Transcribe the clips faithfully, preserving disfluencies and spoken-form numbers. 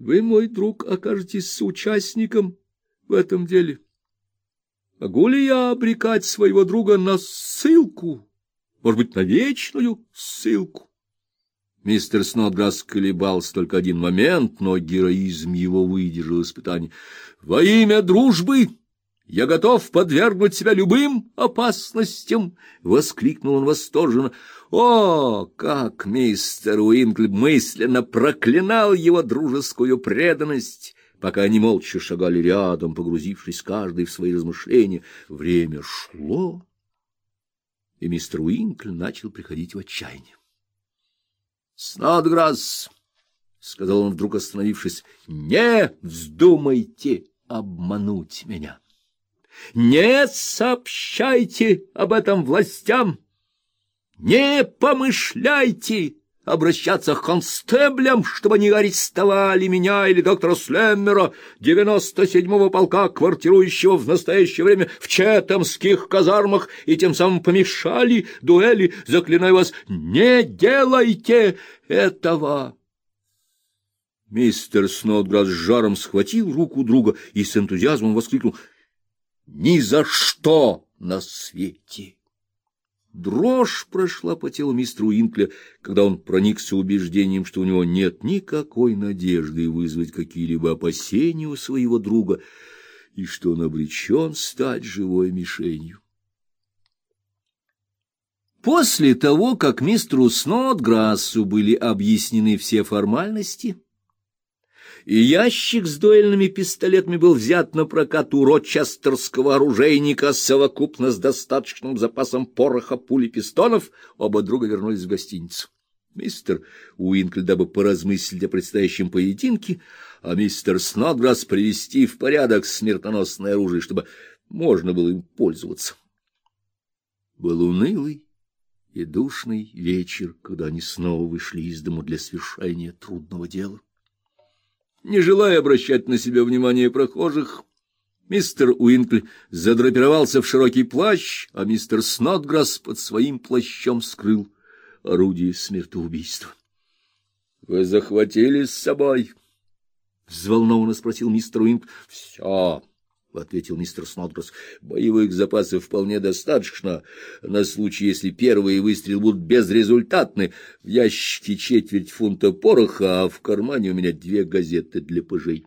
вы, мой друг, окажетесь соучастником в этом деле. Могу ли я обрекать своего друга на ссылку, может быть, на вечную ссылку? Мистер Снодграсс колебался только один момент, но героизм его выдержал испытание. — Во имя дружбы я готов подвергнуть себя любым опасностям! — воскликнул он восторженно. О, как мистер Уинкли мысленно проклинал его дружескую преданность, пока они молча шагали рядом, погрузившись каждый в свои размышления. Время шло, и мистер Уинкли начал приходить в отчаяние. — Снодграсс, — сказал он, вдруг остановившись, — не вздумайте обмануть меня. Не сообщайте об этом властям. Не помышляйте обращаться к констеблям, чтобы они арестовали меня или доктора Слеммера, девяносто седьмого полка, квартирующего в настоящее время в Четамских казармах, и тем самым помешали дуэли. Заклинаю вас, не делайте этого. Мистер Снодграсс с жаром схватил руку друга и с энтузиазмом воскликнул: «Ни за что на свете!» Дрожь прошла по телу мистера Уинкля, когда он проникся убеждением, что у него нет никакой надежды вызвать какие-либо опасения у своего друга, и что он обречен стать живой мишенью. После того, как мистеру Снодграссу были объяснены все формальности, и ящик с дуэльными пистолетами был взят на прокат у рочестерского оружейника совокупно с достаточным запасом пороха, пуль и пистонов, оба друга вернулись в гостиницу. Мистер Уинкли, дабы поразмыслить о предстоящем поединке, а мистер Снодграсс привести в порядок смертоносное оружие, чтобы можно было им пользоваться. Был унылый и душный вечер, когда они снова вышли из дому для свершения трудного дела. Не желая обращать на себя внимание прохожих, мистер Уинкли задрапировался в широкий плащ, а мистер Снодграсс под своим плащом скрыл орудие смертоубийства. — Вы захватили с собой? — взволнованно спросил мистер Уинкли. — Все, — ответил мистер Снодграсс. — Боевых запасов вполне достаточно на случай, если первые выстрелы будут безрезультатны. В ящике четверть фунта пороха, а в кармане у меня две газеты для пыжей.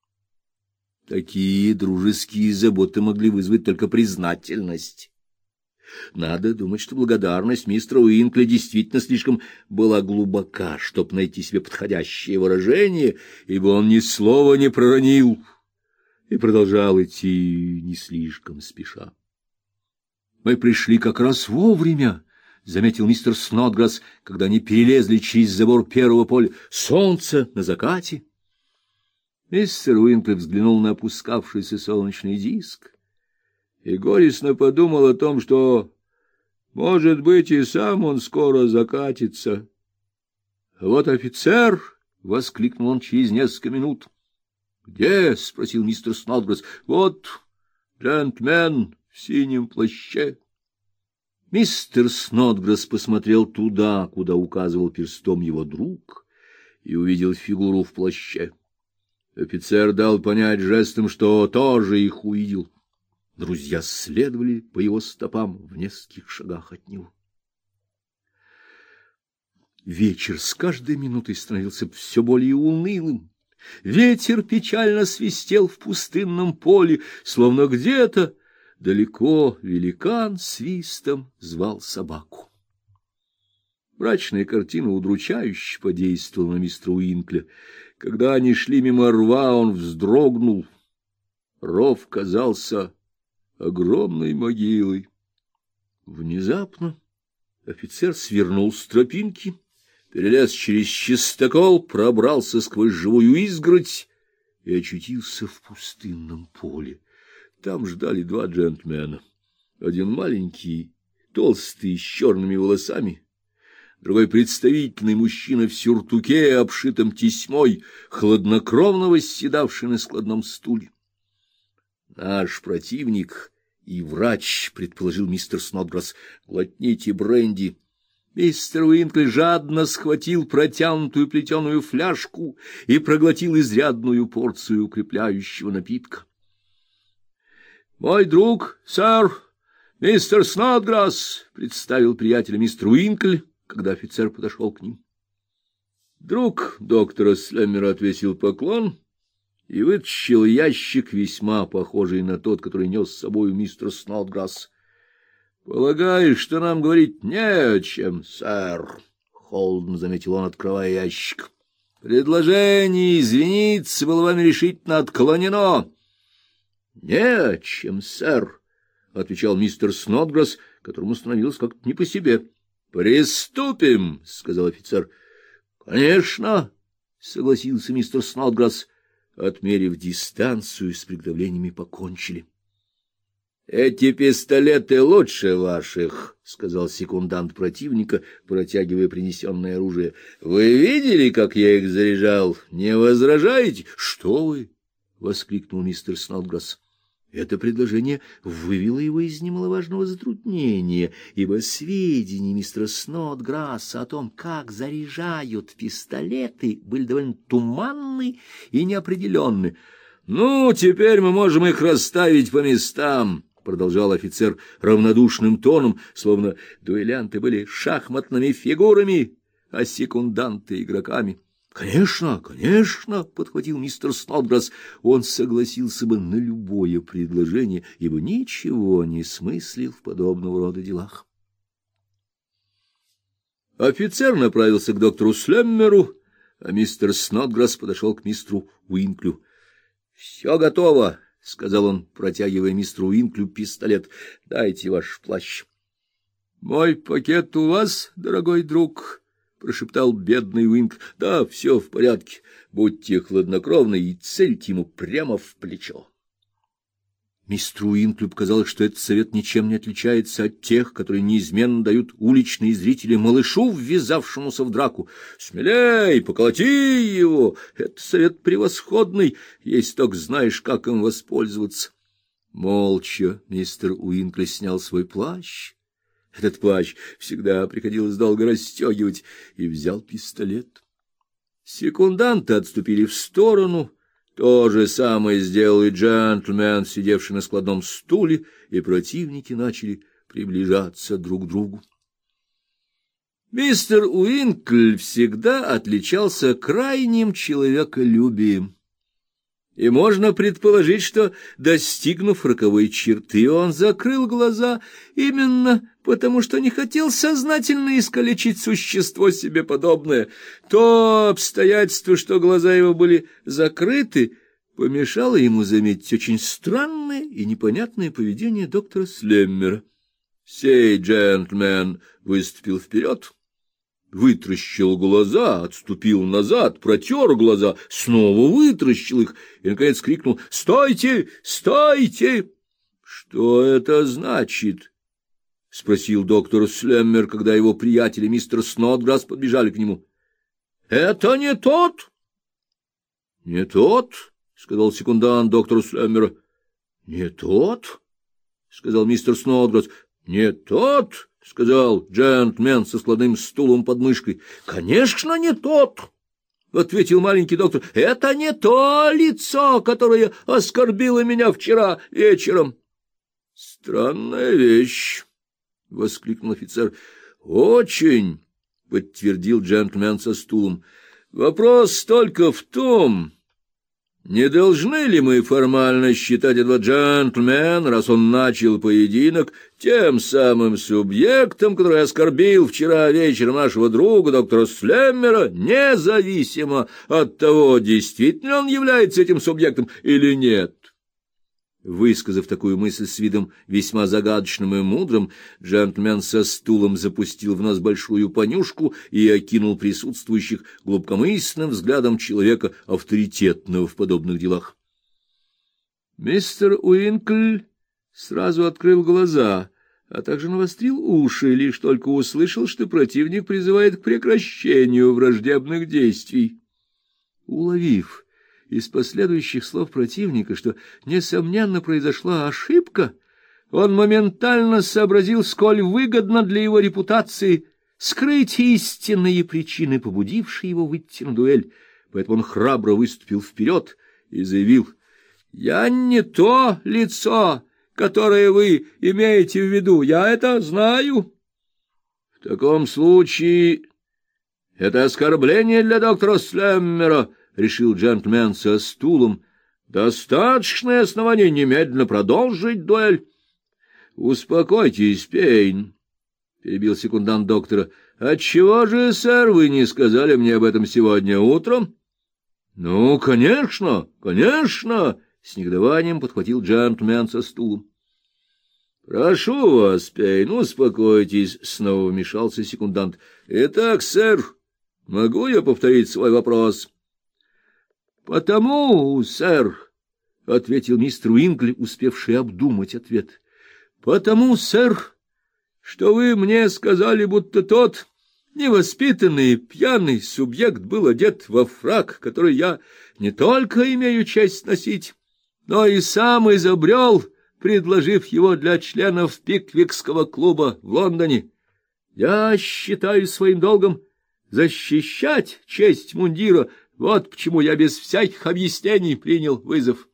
Такие дружеские заботы могли вызвать только признательность. Надо думать, что благодарность мистера Уинкли действительно слишком была глубока, чтоб найти себе подходящее выражение, ибо он ни слова не проронил и продолжал идти не слишком спеша. — Мы пришли как раз вовремя, — заметил мистер Снодграсс, когда они перелезли через забор первого поля. — Солнце на закате. Мистер Уинкли взглянул на опускавшийся солнечный диск и горестно подумал о том, что, может быть, и сам он скоро закатится. — Вот офицер! — воскликнул он через несколько минут. — Где? — спросил мистер Снодграсс. — Вот джентльмен в синем плаще. Мистер Снодграсс посмотрел туда, куда указывал перстом его друг, и увидел фигуру в плаще. Офицер дал понять жестом, что тоже их увидел. Друзья следовали по его стопам в нескольких шагах от него. Вечер с каждой минутой становился все более унылым. Ветер печально свистел в пустынном поле, словно где-то далеко великан свистом звал собаку. Мрачная картина удручающе подействовала на мистера Уинкля. Когда они шли мимо рва, он вздрогнул. Ров казался огромной могилой. Внезапно офицер свернул с тропинки, перелез через чистокол, пробрался сквозь живую изгородь и очутился в пустынном поле. Там ждали два джентльмена. Один маленький, толстый, с черными волосами, другой представительный мужчина в сюртуке, обшитом тесьмой, хладнокровно восседавший на складном стуле. Наш противник и врач, — предположил мистер Снодграсс, — глотните бренди Мистер Уинкли жадно схватил протянутую плетеную фляжку и проглотил изрядную порцию укрепляющего напитка. — Мой друг, сэр, мистер Снодграсс, — представил приятеля мистер Уинкли, когда офицер подошел к ним. Друг доктора Слеммера отвесил поклон и вытащил ящик, весьма похожий на тот, который нес с собой мистер Снодграсс. — Полагаю, что нам говорить не о чем, сэр, — холодно заметил он, открывая ящик. — Предложение извиниться было вами решительно отклонено. — Не о чем, сэр, — отвечал мистер Снодграсс, которому становилось как-то не по себе. — Приступим, — сказал офицер. — Конечно, — согласился мистер Снодграсс. Отмерив дистанцию, с приготовлениями покончили. — Эти пистолеты лучше ваших, — сказал секундант противника, протягивая принесенное оружие. — Вы видели, как я их заряжал? Не возражаете? — Что вы? — воскликнул мистер Снодграсс. Это предложение вывело его из немаловажного затруднения, ибо сведения мистера Снодграсса о том, как заряжают пистолеты, были довольно туманны и неопределенны. — Ну, теперь мы можем их расставить по местам, — продолжал офицер равнодушным тоном, словно дуэлянты были шахматными фигурами, а секунданты — игроками. — Конечно, конечно, — подхватил мистер Снодграсс. Он согласился бы на любое предложение, ибо ничего не смыслил в подобного рода делах. Офицер направился к доктору Слеммеру, а мистер Снодграсс подошел к мистеру Уинклю. — Все готово, — сказал он, протягивая мистеру Уинклю пистолет. — Дайте ваш плащ. — Мой пакет у вас, дорогой друг? — прошептал бедный Уинкл. — Да, все в порядке. Будьте хладнокровны и цельте ему прямо в плечо. Мистеру Уинклю показалось, что этот совет ничем не отличается от тех, которые неизменно дают уличные зрители малышу, ввязавшемуся в драку. «Смелей, поколоти его! Это совет превосходный, если только знаешь, как им воспользоваться». Молча мистер Уинкли снял свой плащ. Этот плащ всегда приходилось долго расстегивать, и взял пистолет. Секунданты отступили в сторону. То же самое сделал и джентльмен, сидевший на складном стуле, и противники начали приближаться друг к другу. Мистер Уинкль всегда отличался крайним человеколюбием. И можно предположить, что, достигнув роковой черты, он закрыл глаза именно потому, что не хотел сознательно искалечить существо себе подобное. То обстоятельство, что глаза его были закрыты, помешало ему заметить очень странное и непонятное поведение доктора Слеммера. Сей джентльмен выступил вперед, вытращил глаза, отступил назад, протер глаза, снова вытращил их и, наконец, крикнул: «Стойте! Стойте!» «Что это значит?» — спросил доктор Слеммер, когда его приятели мистер Снодграсс подбежали к нему. — Это не тот? — Не тот, — сказал секундант доктора Слеммера. — Не тот, — сказал мистер Снодграсс. — Не тот, — сказал джентльмен со складным стулом под мышкой. — Конечно, не тот, — ответил маленький доктор. — Это не то лицо, которое оскорбило меня вчера вечером. — Странная вещь, — воскликнул офицер. — Очень, — подтвердил джентльмен со стулом. — Вопрос только в том, не должны ли мы формально считать этого джентльмена, раз он начал поединок, тем самым субъектом, который оскорбил вчера вечером нашего друга доктора Слеммера, независимо от того, действительно он является этим субъектом или нет? Высказав такую мысль с видом весьма загадочным и мудрым, джентльмен со стулом запустил в нос большую понюшку и окинул присутствующих глубокомысленным взглядом человека, авторитетного в подобных делах. Мистер Уинкль сразу открыл глаза, а также навострил уши, лишь только услышал, что противник призывает к прекращению враждебных действий. Уловив из последующих слов противника, что, несомненно, произошла ошибка, он моментально сообразил, сколь выгодно для его репутации скрыть истинные причины, побудившие его выйти на дуэль, поэтому он храбро выступил вперед и заявил: «Я не то лицо, которое вы имеете в виду, я это знаю». — В таком случае это оскорбление для доктора Слеммера, — решил джентльмен со стулом. — Достаточное основание немедленно продолжить дуэль. — Успокойтесь, Пейн, — перебил секундант доктора. — Отчего же, сэр, вы не сказали мне об этом сегодня утром? — Ну, конечно, конечно, — с негодованием подхватил джентльмен со стулом. — Прошу вас, Пейн, успокойтесь, — снова вмешался секундант. — Итак, сэр, могу я повторить свой вопрос? — Потому, сэр, — ответил мистер Уинкли, успевший обдумать ответ, — потому, сэр, что вы мне сказали, будто тот невоспитанный пьяный субъект был одет во фрак, который я не только имею честь носить, но и сам изобрел, предложив его для членов Пиквикского клуба в Лондоне. Я считаю своим долгом защищать честь мундира, вот почему я без всяких объяснений принял вызов.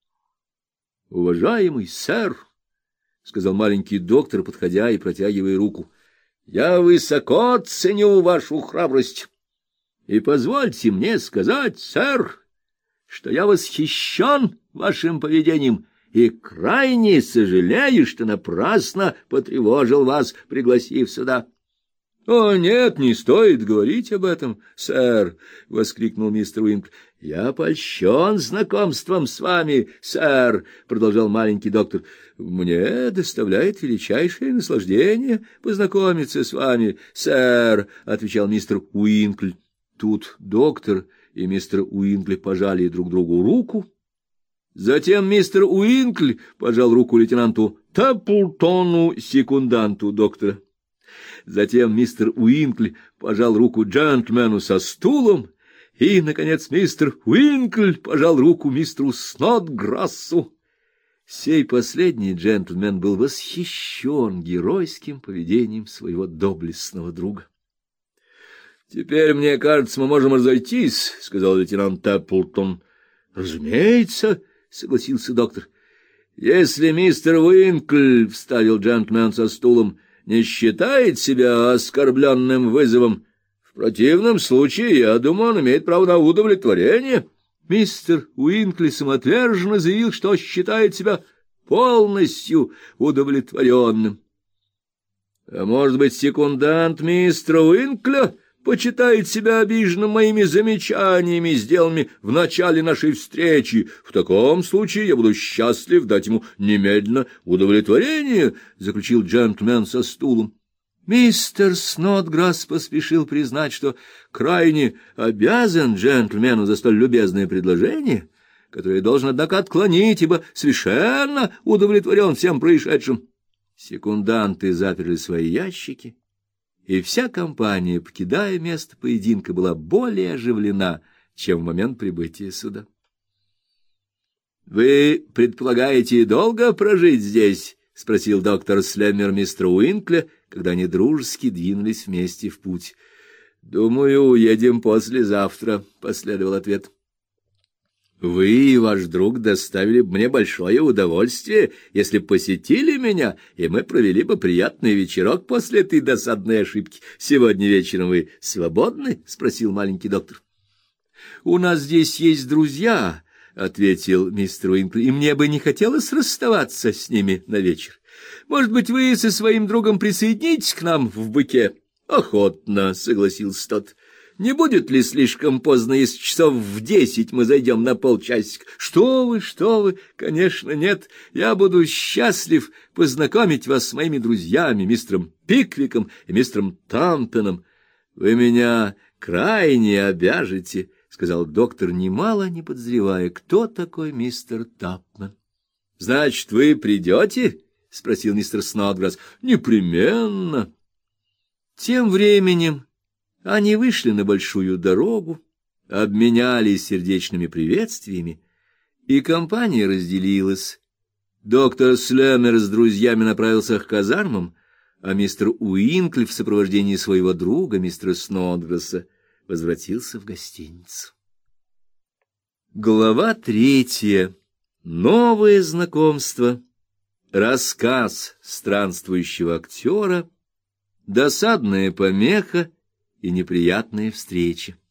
— Уважаемый сэр, — сказал маленький доктор, подходя и протягивая руку, — я высоко ценю вашу храбрость. И позвольте мне сказать, сэр, что я восхищен вашим поведением и крайне сожалею, что напрасно потревожил вас, пригласив сюда. — О, нет, не стоит говорить об этом, сэр, — воскликнул мистер Уинкли. — Я польщен знакомством с вами, сэр, — продолжал маленький доктор. — Мне доставляет величайшее наслаждение познакомиться с вами, сэр, — отвечал мистер Уинкли. Тут доктор и мистер Уинкли пожали друг другу руку. Затем мистер Уинкли пожал руку лейтенанту Тэмплтону, секунданту доктора. Затем мистер Уинкли пожал руку джентльмену со стулом, и, наконец, мистер Уинкли пожал руку мистеру Снодграссу. Сей последний джентльмен был восхищен геройским поведением своего доблестного друга. — Теперь, мне кажется, мы можем разойтись, — сказал лейтенант Тэмплтон. — Разумеется, — согласился доктор. — Если мистер Уинкли, — вставил джентльмен со стулом, — не считает себя оскорбленным вызовом, в противном случае, я думаю, он имеет право на удовлетворение. Мистер Уинкли самоотверженно заявил, что считает себя полностью удовлетворенным. — А может быть, секундант мистера Уинкля почитает себя обиженным моими замечаниями, сделанными в начале нашей встречи? В таком случае я буду счастлив дать ему немедленно удовлетворение, — заключил джентльмен со стулом. Мистер Снодграсс поспешил признать, что крайне обязан джентльмену за столь любезное предложение, которое должен, однако, отклонить, ибо совершенно удовлетворен всем происшедшим. Секунданты заперли свои ящики, и вся компания, покидая место поединка, была более оживлена, чем в момент прибытия сюда. — Вы предполагаете долго прожить здесь? — спросил доктор Слеммер мистера Уинкля, когда они дружески двинулись вместе в путь. — Думаю, уедем послезавтра, — последовал ответ. — Вы и ваш друг доставили бы мне большое удовольствие, если б посетили меня, и мы провели бы приятный вечерок после этой досадной ошибки. Сегодня вечером вы свободны? — спросил маленький доктор. — У нас здесь есть друзья, — ответил мистер Уинкли, — и мне бы не хотелось расставаться с ними на вечер. Может быть, вы со своим другом присоединитесь к нам в быке? — Охотно, — согласился тот. — Не будет ли слишком поздно, если часов в десять мы зайдем на полчасика? — Что вы, что вы, конечно, нет. Я буду счастлив познакомить вас с моими друзьями, мистером Пиквиком и мистером Тамптоном. — Вы меня крайне обяжете, — сказал доктор, немало не подозревая, кто такой мистер Тапман. — Значит, вы придете? — спросил мистер Снодграсс. — Непременно. Тем временем они вышли на большую дорогу, обменялись сердечными приветствиями, и компания разделилась. Доктор Слеммер с друзьями направился к казармам, а мистер Уинкли в сопровождении своего друга, мистера Снодгресса, возвратился в гостиницу. Глава третья. Новое знакомство. Рассказ странствующего актера. Досадная помеха и неприятная встреча.